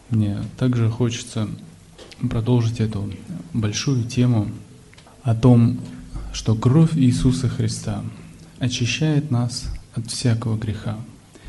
Мне также хочется продолжить эту большую тему о том, что кровь Иисуса Христа очищает нас от всякого греха.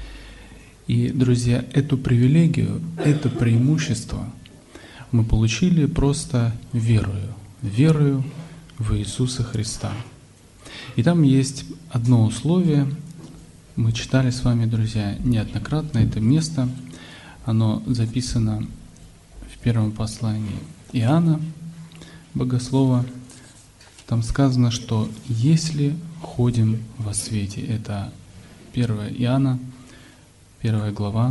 И, друзья, эту привилегию, это преимущество мы получили просто верою в Иисуса Христа. И там есть одно условие, мы читали с вами, друзья, неоднократно это место, оно записано в первом послании Иоанна, Богослова. Там сказано, что если ходим во свете, это 1 Иоанна, 1 глава,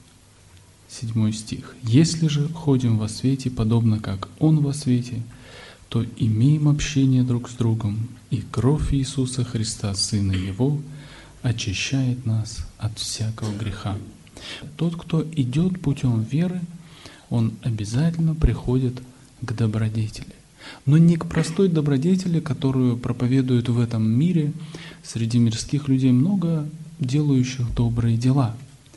7 стих. «Если же ходим во свете, подобно как Он во свете, то имеем общение друг с другом, и кровь Иисуса Христа, Сына Его, очищает нас от всякого греха». Тот, кто идет путем веры, он обязательно приходит к добродетели. Но не к простой добродетели, которую проповедуют в этом мире. Среди мирских людей много делающих добрые дела.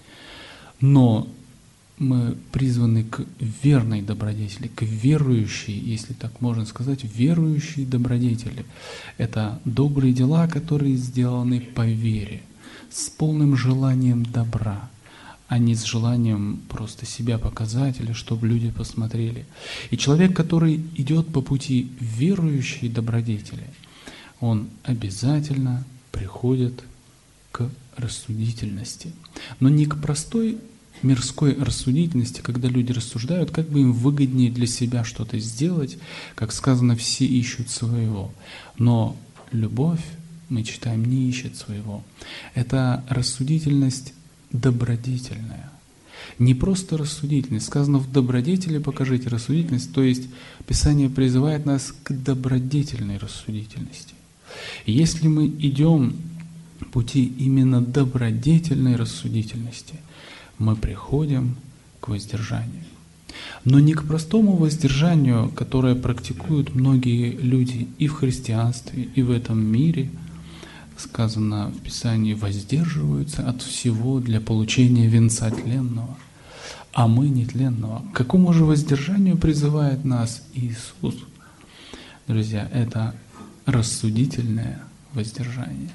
Но мы призваны к верной добродетели, к верующей, если так можно сказать, верующей добродетели. Это добрые дела, которые сделаны по вере, с полным желанием добра, а не с желанием просто себя показать или чтобы люди посмотрели. И человек, который идет по пути верующей добродетели, он обязательно приходит к рассудительности. Но не к простой мирской рассудительности, когда люди рассуждают, как бы им выгоднее для себя что-то сделать, как сказано, все ищут своего. Но любовь, мы читаем, не ищет своего. Это рассудительность добродетельная. Не просто рассудительность. Сказано в добродетели покажите рассудительность, то есть Писание призывает нас к добродетельной рассудительности. И если мы идем пути именно добродетельной рассудительности, мы приходим к воздержанию. Но не к простому воздержанию, которое практикуют многие люди и в христианстве, и в этом мире. Сказано в Писании, воздерживаются от всего для получения венца тленного, а мы нетленного. К какому же воздержанию призывает нас Иисус? Друзья, это рассудительное воздержание.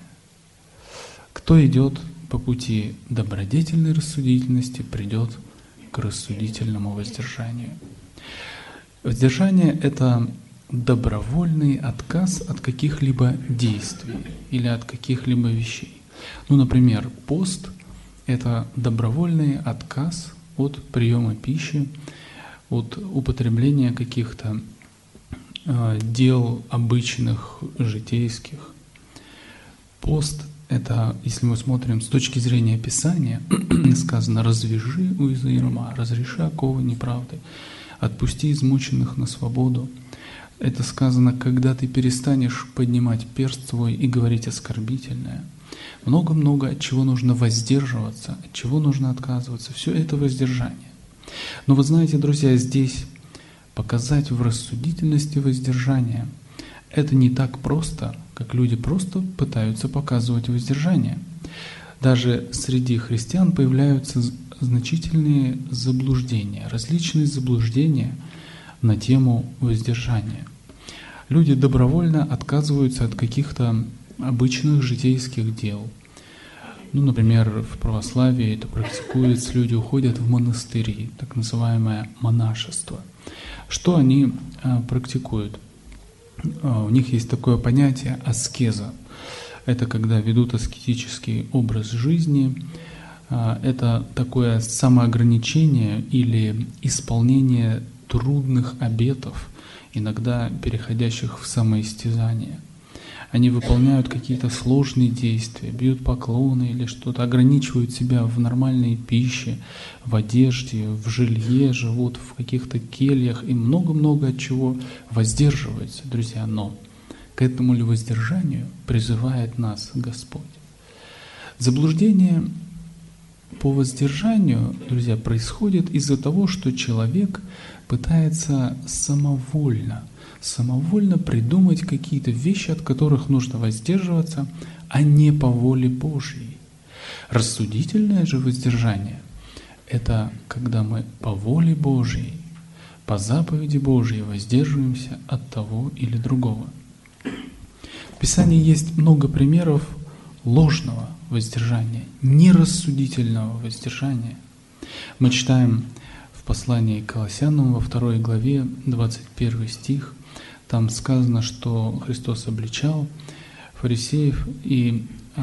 Кто идет по пути добродетельной рассудительности, придет к рассудительному воздержанию. Воздержание — это добровольный отказ от каких-либо действий или от каких-либо вещей. Например, пост — это добровольный отказ от приема пищи, от употребления каких-то дел обычных, житейских. Пост — это, если мы смотрим с точки зрения Писания, сказано: «Развяжи узы ярма, разреши оковы неправды, отпусти измученных на свободу». Это сказано, когда ты перестанешь поднимать перст свой и говорить оскорбительное. Много-много от чего нужно воздерживаться, от чего нужно отказываться. Все это воздержание. Но вы знаете, друзья, здесь показать в рассудительности воздержания — это не так просто, как люди просто пытаются показывать воздержание. Даже среди христиан появляются значительные заблуждения, различные заблуждения на тему воздержания. Люди добровольно отказываются от каких-то обычных житейских дел. Например, в православии это практикуется, люди уходят в монастыри, так называемое монашество. Что они практикуют? У них есть такое понятие аскеза. Это когда ведут аскетический образ жизни. Это такое самоограничение или исполнение трудных обетов, иногда переходящих в самоистязание. Они выполняют какие-то сложные действия, бьют поклоны или что-то, ограничивают себя в нормальной пище, в одежде, в жилье, живут в каких-то кельях и много-много от чего воздерживаются, друзья. Но к этому ли воздержанию призывает нас Господь? Заблуждение по воздержанию, друзья, происходит из-за того, что человек пытается самовольно придумать какие-то вещи, от которых нужно воздерживаться, а не по воле Божьей. Рассудительное же воздержание это когда мы по воле Божьей, по заповеди Божьей воздерживаемся от того или другого. В Писании есть много примеров ложного воздержания, нерассудительного воздержания. Мы читаем в послании к Колоссянам во 2 главе 21 стих. Там сказано, что Христос обличал фарисеев, и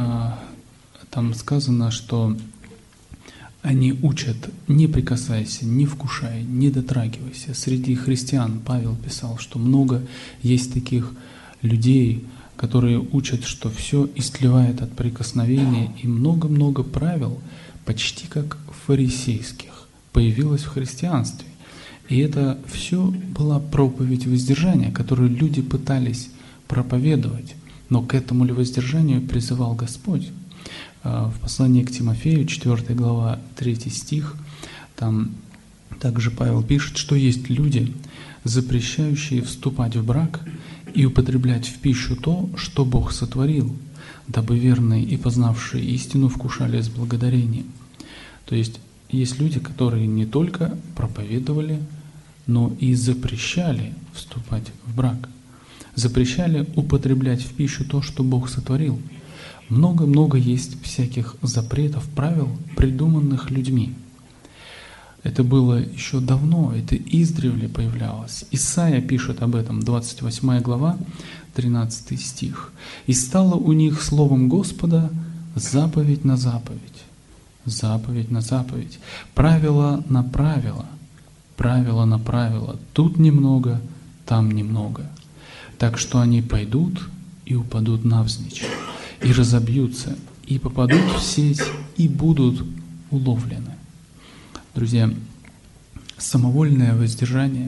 там сказано, что они учат: не прикасайся, не вкушай, не дотрагивайся. Среди христиан Павел писал, что много есть таких людей, которые учат, что все истлевает от прикосновения, и много-много правил, почти как фарисейских, появилось в христианстве. И это все была проповедь воздержания, которую люди пытались проповедовать. Но к этому ли воздержанию призывал Господь? В послании к Тимофею, 4 глава, 3 стих, там также Павел пишет, что есть люди, запрещающие вступать в брак и употреблять в пищу то, что Бог сотворил, дабы верные и познавшие истину вкушали с благодарением. То есть люди, которые не только проповедовали, но и запрещали вступать в брак, запрещали употреблять в пищу то, что Бог сотворил. Много-много есть всяких запретов, правил, придуманных людьми. Это было еще давно, это издревле появлялось. Исайя пишет об этом, 28 глава, 13 стих. «И стало у них словом Господа заповедь на заповедь, заповедь на заповедь, правило на правило, правило на правило, тут немного, там немного. Так что они пойдут и упадут навзничь, и разобьются, и попадут в сеть, и будут уловлены». Друзья, самовольное воздержание,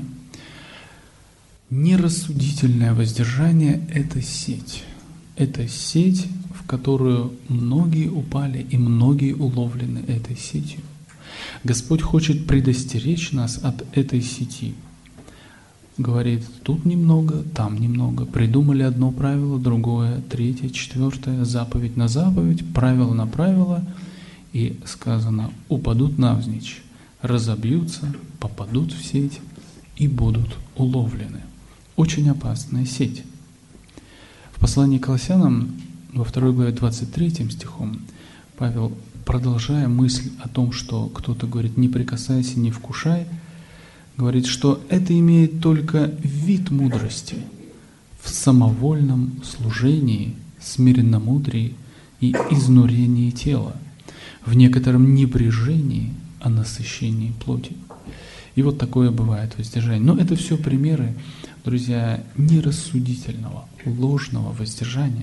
нерассудительное воздержание – это сеть. Это сеть, в которую многие упали и многие уловлены этой сетью. Господь хочет предостеречь нас от этой сети. Говорит, тут немного, там немного. Придумали одно правило, другое, третье, четвертое, заповедь на заповедь, правило на правило. И сказано, упадут навзничь, разобьются, попадут в сеть и будут уловлены. Очень опасная сеть. В послании к Колоссянам во 2 главе 23 стихом Павел, продолжая мысль о том, что кто-то говорит «не прикасайся, не вкушай», говорит, что это имеет только вид мудрости в самовольном служении, смиренномудрии и изнурении тела, в некотором небрежении о насыщении плоти. И вот такое бывает воздержание. Но это все примеры, друзья, нерассудительного, ложного воздержания.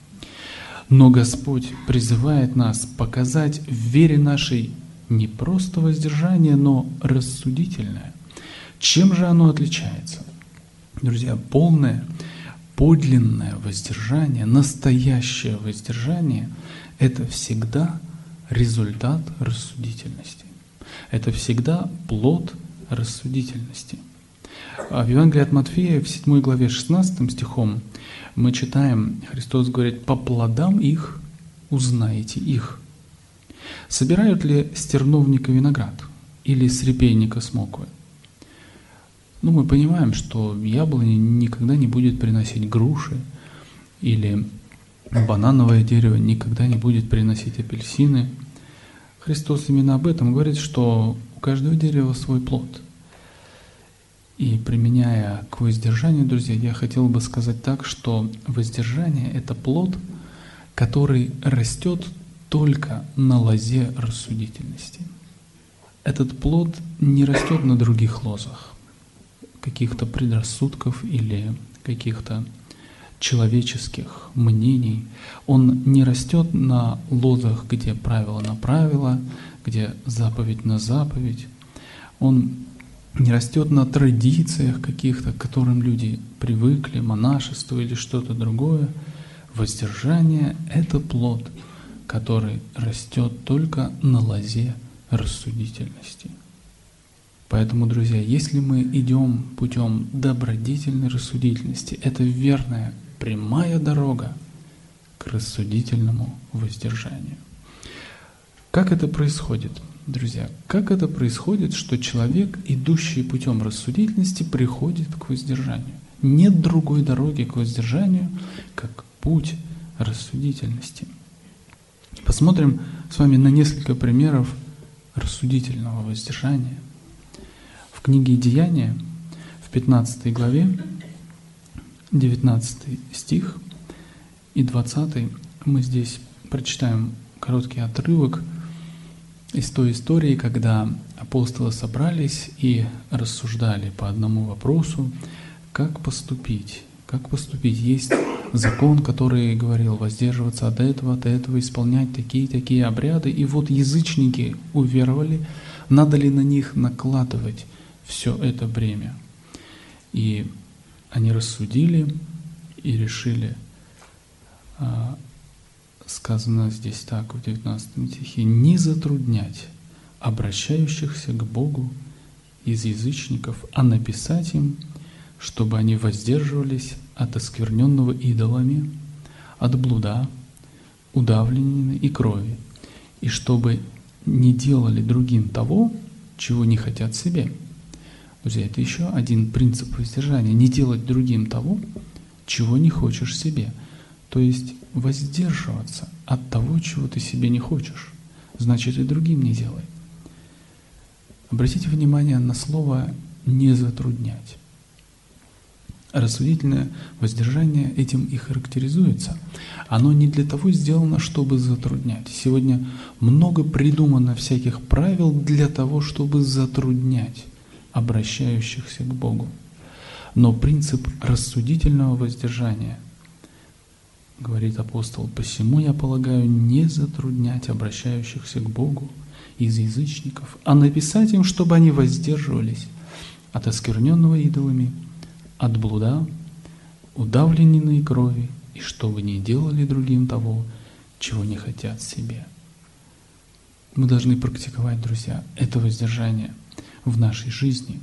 Но Господь призывает нас показать в вере нашей не просто воздержание, но рассудительное. Чем же оно отличается? Друзья, полное, подлинное воздержание, настоящее воздержание – это всегда результат рассудительности. Это всегда плод рассудительности. В Евангелии от Матфея в 7 главе 16 стихом мы читаем, Христос говорит, «По плодам их узнаете их». Собирают ли с терновника виноград или с репейника смоквы? Мы понимаем, что яблоня никогда не будет приносить груши, или банановое дерево никогда не будет приносить апельсины. Христос именно об этом говорит, что у каждого дерева свой плод. И применяя к воздержанию, друзья, я хотел бы сказать так, что воздержание – это плод, который растет только на лозе рассудительности. Этот плод не растет на других лозах, каких-то предрассудков или каких-то человеческих мнений. Он не растет на лозах, где правило на правило, где заповедь на заповедь. Он не растет на традициях каких-то, к которым люди привыкли, монашество или что-то другое. Воздержание – это плод, который растет только на лозе рассудительности. Поэтому, друзья, если мы идем путем добродетельной рассудительности, это верная, прямая дорога к рассудительному воздержанию. Как это происходит? друзья, как это происходит, что человек, идущий путем рассудительности, приходит к воздержанию? Нет другой дороги к воздержанию, как путь рассудительности. Посмотрим с вами на несколько примеров рассудительного воздержания. В книге Деяния, в 15 главе, 19 стих и 20, мы здесь прочитаем короткий отрывок из той истории, когда апостолы собрались и рассуждали по одному вопросу, как поступить. Как поступить? Есть закон, который говорил воздерживаться от этого, исполнять такие обряды. И вот язычники уверовали, надо ли на них накладывать все это бремя. И они рассудили и решили, сказано здесь так, в 19 стихе, не затруднять обращающихся к Богу из язычников, а написать им, чтобы они воздерживались от оскверненного идолами, от блуда, удавленины и крови, и чтобы не делали другим того, чего не хотят себе. Друзья, это еще один принцип воздержания. Не делать другим того, чего не хочешь себе. То есть воздерживаться от того, чего ты себе не хочешь. Значит, и другим не делай. Обратите внимание на слово «не затруднять». Рассудительное воздержание этим и характеризуется. Оно не для того сделано, чтобы затруднять. Сегодня много придумано всяких правил для того, чтобы затруднять обращающихся к Богу. Но принцип рассудительного воздержания, говорит апостол, посему я полагаю не затруднять обращающихся к Богу из язычников, а написать им, чтобы они воздерживались от оскверненного идолами, от блуда, удавленной крови, и чтобы не делали другим того, чего не хотят себе. Мы должны практиковать, друзья, это воздержание в нашей жизни.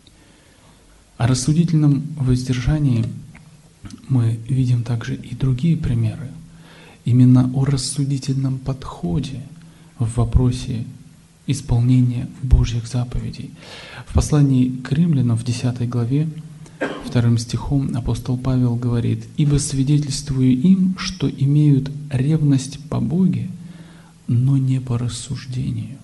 О рассудительном воздержании мы видим также и другие примеры. Именно о рассудительном подходе в вопросе исполнения Божьих заповедей. В послании к Римлянам в 10 главе 2 стихом апостол Павел говорит: «Ибо свидетельствую им, что имеют ревность по Боге, но не по рассуждению».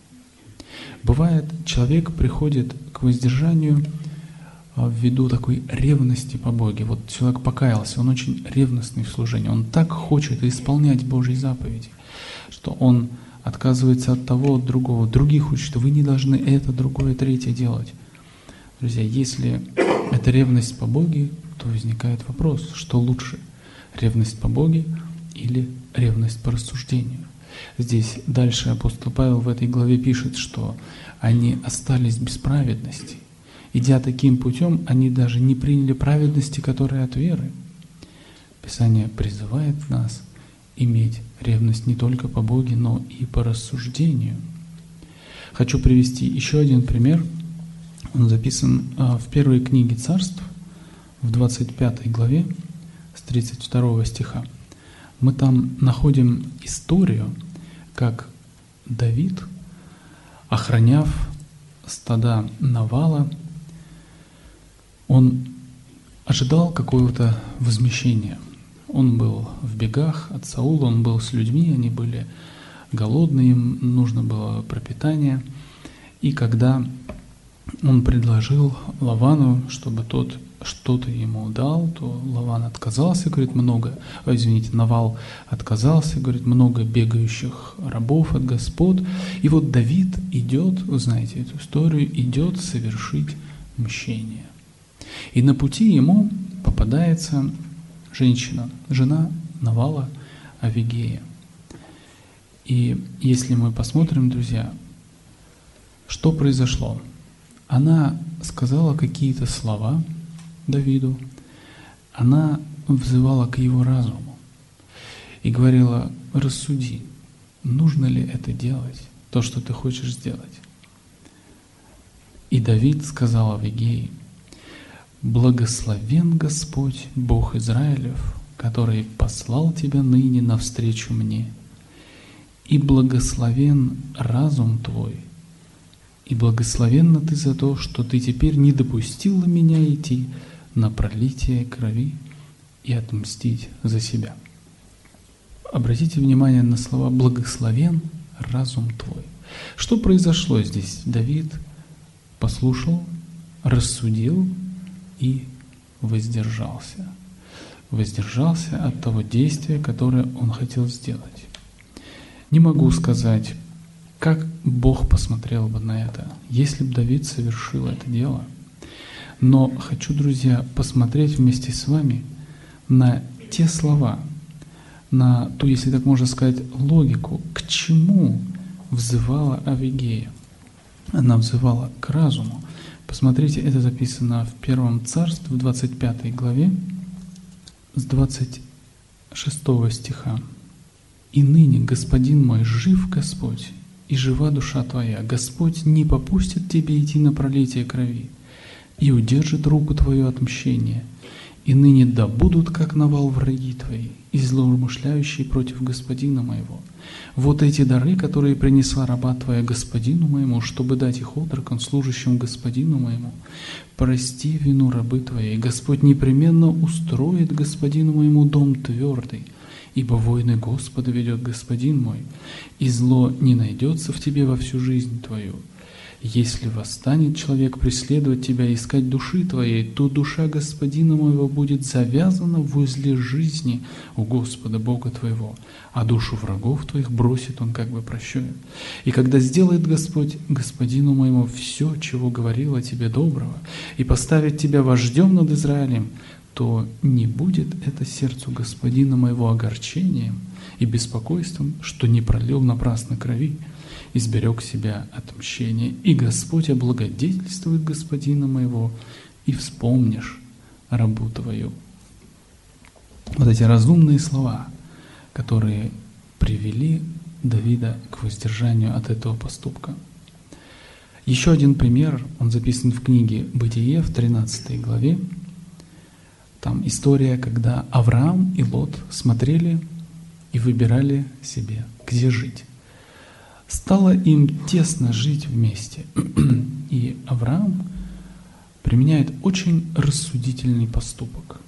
Бывает, человек приходит к воздержанию ввиду такой ревности по Боге. Вот человек покаялся, он очень ревностный в служении, он так хочет исполнять Божьи заповеди, что он отказывается от того, от другого. Других учит: вы не должны это, другое, третье делать. Друзья, если это ревность по Боге, то возникает вопрос, что лучше, ревность по Боге или ревность по рассуждению. Здесь дальше апостол Павел в этой главе пишет, что они остались без праведности. Идя таким путем, они даже не приняли праведности, которая от веры. Писание призывает нас иметь ревность не только по Боге, но и по рассуждению. Хочу привести еще один пример. Он записан в первой книге Царств, в 25 главе, с 32 стиха. Мы там находим историю, как Давид, охраняв стада Навала, он ожидал какого-то возмещения. Он был в бегах от Саула, он был с людьми, они были голодные, им нужно было пропитание. И когда он предложил Лавану, чтобы тот что-то ему дал, то Лаван отказался, говорит, Навал отказался, говорит, много бегающих рабов от господ. И вот Давид идет, вы знаете эту историю, идет совершить мщение. И на пути ему попадается женщина, жена Навала, Авигея. И если мы посмотрим, друзья, что произошло? Она сказала какие-то слова Давиду, она взывала к его разуму и говорила: рассуди, нужно ли это делать, то, что ты хочешь сделать. И Давид сказал Авигее: благословен Господь, Бог Израилев, который послал тебя ныне навстречу мне, и благословен разум твой, и благословенна ты за то, что ты теперь не допустила меня идти на пролитие крови и отмстить за себя». Обратите внимание на слова «благословен разум твой». Что произошло здесь? Давид послушал, рассудил и воздержался. Воздержался от того действия, которое он хотел сделать. Не могу сказать, как Бог посмотрел бы на это, если бы Давид совершил это дело. Но хочу, друзья, посмотреть вместе с вами на те слова, на ту, если так можно сказать, логику, к чему взывала Авигея. Она взывала к разуму. Посмотрите, это записано в 1 Царств, в 25 главе, с 26 стиха. «И ныне, господин мой, жив Господь, и жива душа твоя. Господь не попустит тебе идти на пролитие крови, и удержит руку твою от мщения. И ныне да будут, как навал, враги твои, и злоумышляющие против господина моего. Вот эти дары, которые принесла раба твоя господину моему, чтобы дать их отрокам, служащим господину моему. Прости вину рабы твоей, Господь непременно устроит господину моему дом твердый, ибо войны Господа ведет господин мой, и зло не найдется в тебе во всю жизнь твою. Если восстанет человек преследовать тебя и искать души твоей, то душа господина моего будет завязана в узле жизни у Господа Бога твоего, а душу врагов твоих бросит он как бы прощою. И когда сделает Господь господину моему все, чего говорил о тебе доброго, и поставит тебя вождем над Израилем, то не будет это сердцу господина моего огорчением и беспокойством, что не пролил напрасно крови, и сберег себя от мщения. И Господь облагодетельствует господина моего, и вспомнишь рабу твою». Вот эти разумные слова, которые привели Давида к воздержанию от этого поступка. Еще один пример, он записан в книге «Бытие» в 13 главе. Там история, когда Авраам и Лот смотрели и выбирали себе, где жить. Стало им тесно жить вместе. И Авраам применяет очень рассудительный поступок.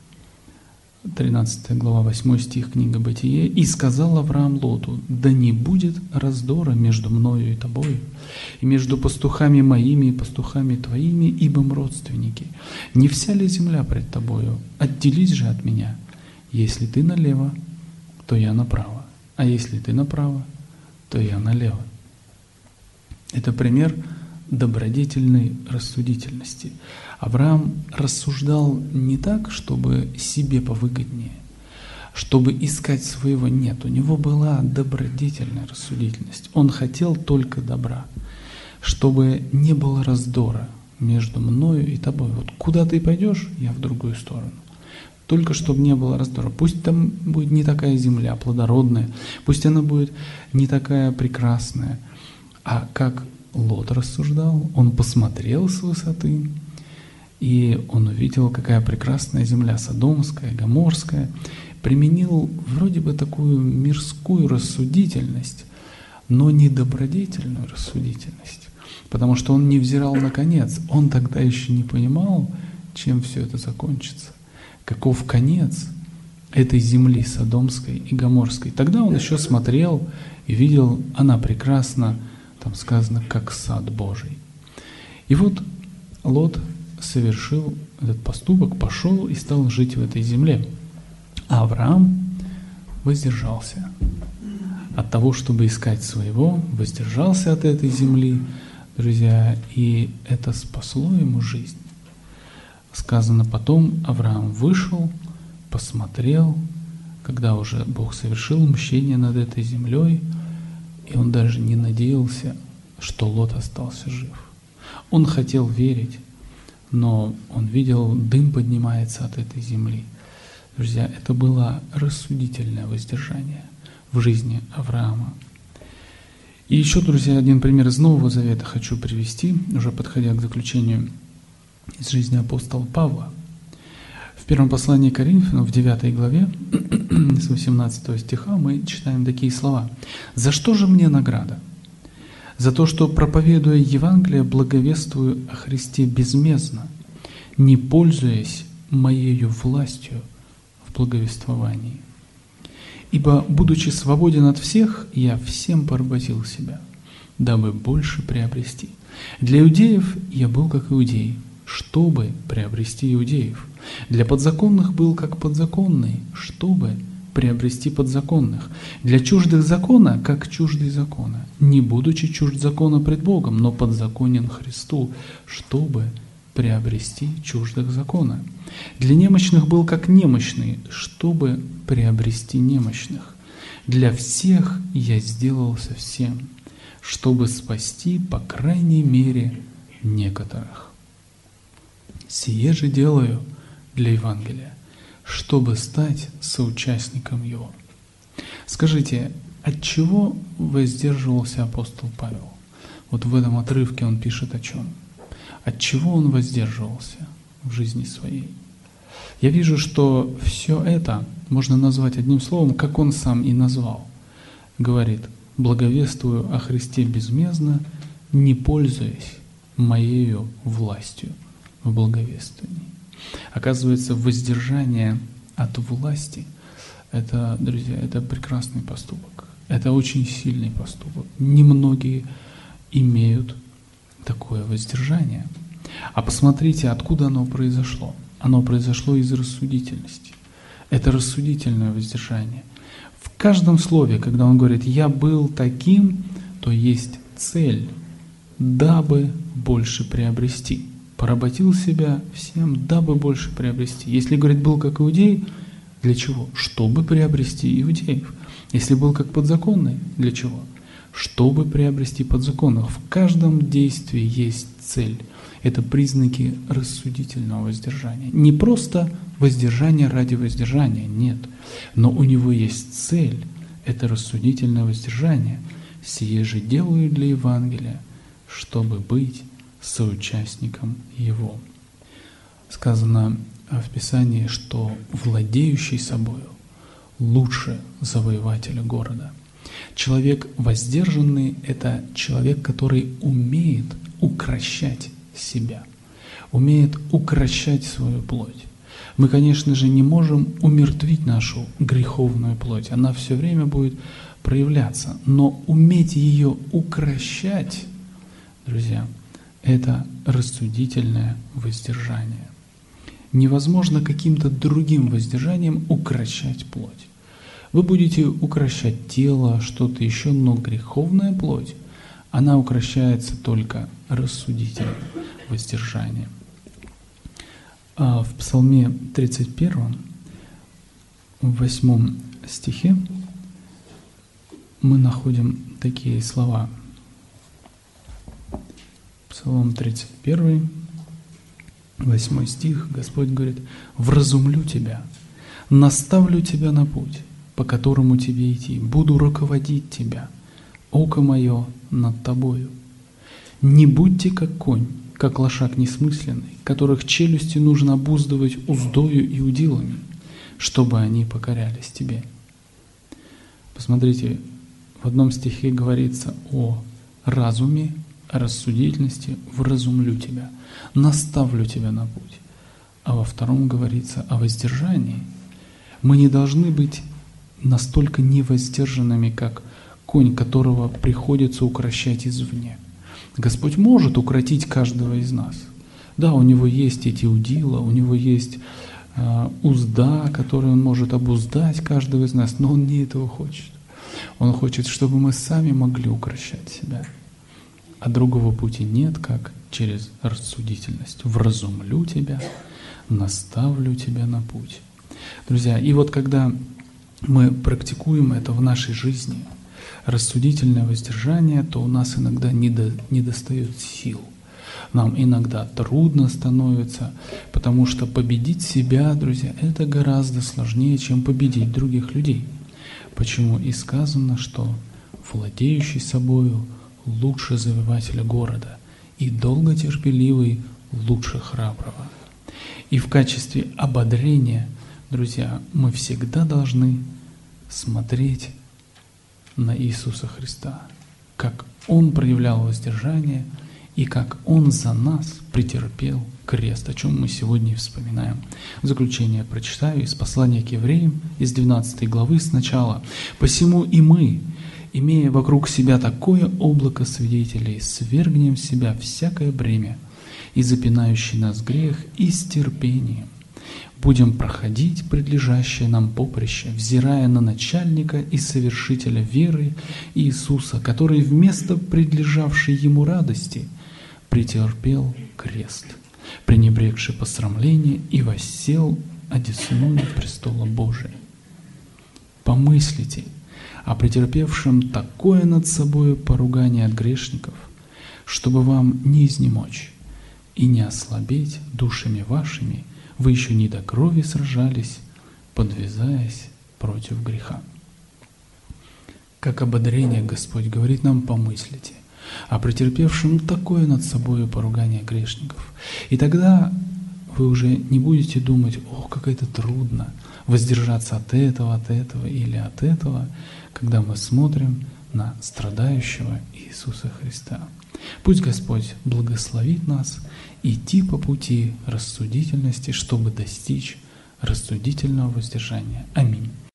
13 глава, 8 стих, книга «Бытие». «И сказал Авраам Лоту: да не будет раздора между мною и тобою, и между пастухами моими и пастухами твоими, ибо мы родственники. Не вся ли земля пред тобою? Отделись же от меня. Если ты налево, то я направо, а если ты направо, то я налево». Это пример добродетельной рассудительности. Авраам рассуждал не так, чтобы себе повыгоднее, чтобы искать своего. Нет, у него была добродетельная рассудительность. Он хотел только добра, чтобы не было раздора между мною и тобой. Вот куда ты пойдешь, я в другую сторону. Только чтобы не было раздора. Пусть там будет не такая земля плодородная, пусть она будет не такая прекрасная. А как Лот рассуждал, он посмотрел с высоты, и он увидел, какая прекрасная земля, Содомская, Гоморская, применил вроде бы такую мирскую рассудительность, но не добродетельную рассудительность, потому что он не взирал на конец, он тогда еще не понимал, чем все это закончится, каков конец этой земли Содомской и Гоморской. Тогда он еще смотрел и видел, она прекрасна, там сказано, как сад Божий. И вот Лот совершил этот поступок, пошел и стал жить в этой земле. А Авраам воздержался от того, чтобы искать своего, воздержался от этой земли, друзья, и это спасло ему жизнь. Сказано потом, Авраам вышел, посмотрел, когда уже Бог совершил мщение над этой землей, и он даже не надеялся, что Лот остался жив. Он хотел верить, но он видел, дым поднимается от этой земли. Друзья, это было рассудительное воздержание в жизни Авраама. И еще, друзья, один пример из Нового Завета хочу привести, уже подходя к заключению, из жизни апостола Павла. В первом послании к Коринфянам, в 9 главе, с 18 стиха, мы читаем такие слова. «За что же мне награда? За то, что, проповедуя Евангелие, благовествую о Христе безмездно, не пользуясь моею властью в благовествовании. Ибо, будучи свободен от всех, я всем поработил себя, дабы больше приобрести. Для иудеев я был как иудей, чтобы приобрести иудеев. Для подзаконных был как подзаконный, чтобы приобрести подзаконных. Для чуждых закона, как чуждый закона, не будучи чужд закона пред Богом, но подзаконен Христу, чтобы приобрести чуждых закона. Для немощных был как немощный, чтобы приобрести немощных. Для всех я сделался всем, чтобы спасти, по крайней мере, некоторых. Сие же делаю для Евангелия, чтобы стать соучастником его». Скажите, от чего воздерживался апостол Павел? Вот в этом отрывке он пишет о чем? От чего он воздерживался в жизни своей? Я вижу, что все это можно назвать одним словом, как он сам и назвал. Говорит: «Благовествую о Христе безмездно, не пользуясь моею властью в благовествовании». Оказывается, воздержание от власти – это, друзья, это прекрасный поступок. Это очень сильный поступок. Немногие имеют такое воздержание. А посмотрите, откуда оно произошло. Оно произошло из рассудительности. Это рассудительное воздержание. В каждом слове, когда он говорит «я был таким», то есть цель, дабы больше приобрести. Поработил себя всем, дабы больше приобрести. Если говорит «был как иудей», для чего? Чтобы приобрести иудеев. Если был как подзаконный, для чего? Чтобы приобрести подзаконных. В каждом действии есть цель. Это признаки рассудительного воздержания. Не просто воздержание ради воздержания, нет. Но у него есть цель. Это рассудительное воздержание. Сие же делаю для Евангелия, чтобы быть соучастником его. Сказано в Писании, что владеющий собою лучше завоевателя города. Человек воздержанный – это человек, который умеет укрощать себя, умеет укрощать свою плоть. Мы, конечно же, не можем умертвить нашу греховную плоть, она все время будет проявляться, но уметь ее укрощать, друзья, это рассудительное воздержание. Невозможно каким-то другим воздержанием укрощать плоть. Вы будете укрощать тело, что-то еще, но греховная плоть, она укрощается только рассудительным воздержанием. В Псалме 31, в 8 стихе мы находим такие слова. Псалом 31, 8 стих, Господь говорит: «Вразумлю тебя, наставлю тебя на путь, по которому тебе идти, буду руководить тебя, око мое над тобою. Не будьте как конь, как лошак несмысленный, которых челюсти нужно обуздывать уздою и удилами, чтобы они покорялись тебе». Посмотрите, в одном стихе говорится о разуме, о рассудительности: «вразумлю тебя, наставлю тебя на путь». А во втором говорится о воздержании. Мы не должны быть настолько невоздержанными, как конь, которого приходится укрощать извне. Господь может укротить каждого из нас. Да, у Него есть эти удила, у Него есть узда, которой Он может обуздать каждого из нас, но Он не этого хочет. Он хочет, чтобы мы сами могли укрощать себя. А другого пути нет, как через рассудительность. «Вразумлю тебя, наставлю тебя на путь». Друзья, и вот когда мы практикуем это в нашей жизни, рассудительное воздержание, то у нас иногда не достает сил. Нам иногда трудно становится, потому что победить себя, друзья, это гораздо сложнее, чем победить других людей. Почему и сказано, что владеющий собою лучше завоевателя города, и долготерпеливый лучше храброго. И в качестве ободрения, друзья, мы всегда должны смотреть на Иисуса Христа, как Он проявлял воздержание и как Он за нас претерпел крест, о чем мы сегодня и вспоминаем. В заключение прочитаю из послания к евреям, из 12 главы сначала. «Посему и мы, имея вокруг себя такое облако свидетелей, свергнем в себя всякое бремя и запинающий нас грех, и с терпением будем проходить предлежащее нам поприще, взирая на начальника и совершителя веры Иисуса, который вместо предлежавшей ему радости претерпел крест, пренебрегший посрамление, и воссел одесную престола Божия. Помыслите о претерпевшем такое над собой поругание от грешников, чтобы вам не изнемочь и не ослабеть душами вашими, вы еще не до крови сражались, подвязаясь против греха». Как ободрение Господь говорит нам: помыслите о претерпевшем такое над собой поругание грешников. И тогда вы уже не будете думать: ох, как это трудно воздержаться от этого или от этого, когда мы смотрим на страдающего Иисуса Христа. Пусть Господь благословит нас идти по пути рассудительности, чтобы достичь рассудительного воздержания. Аминь.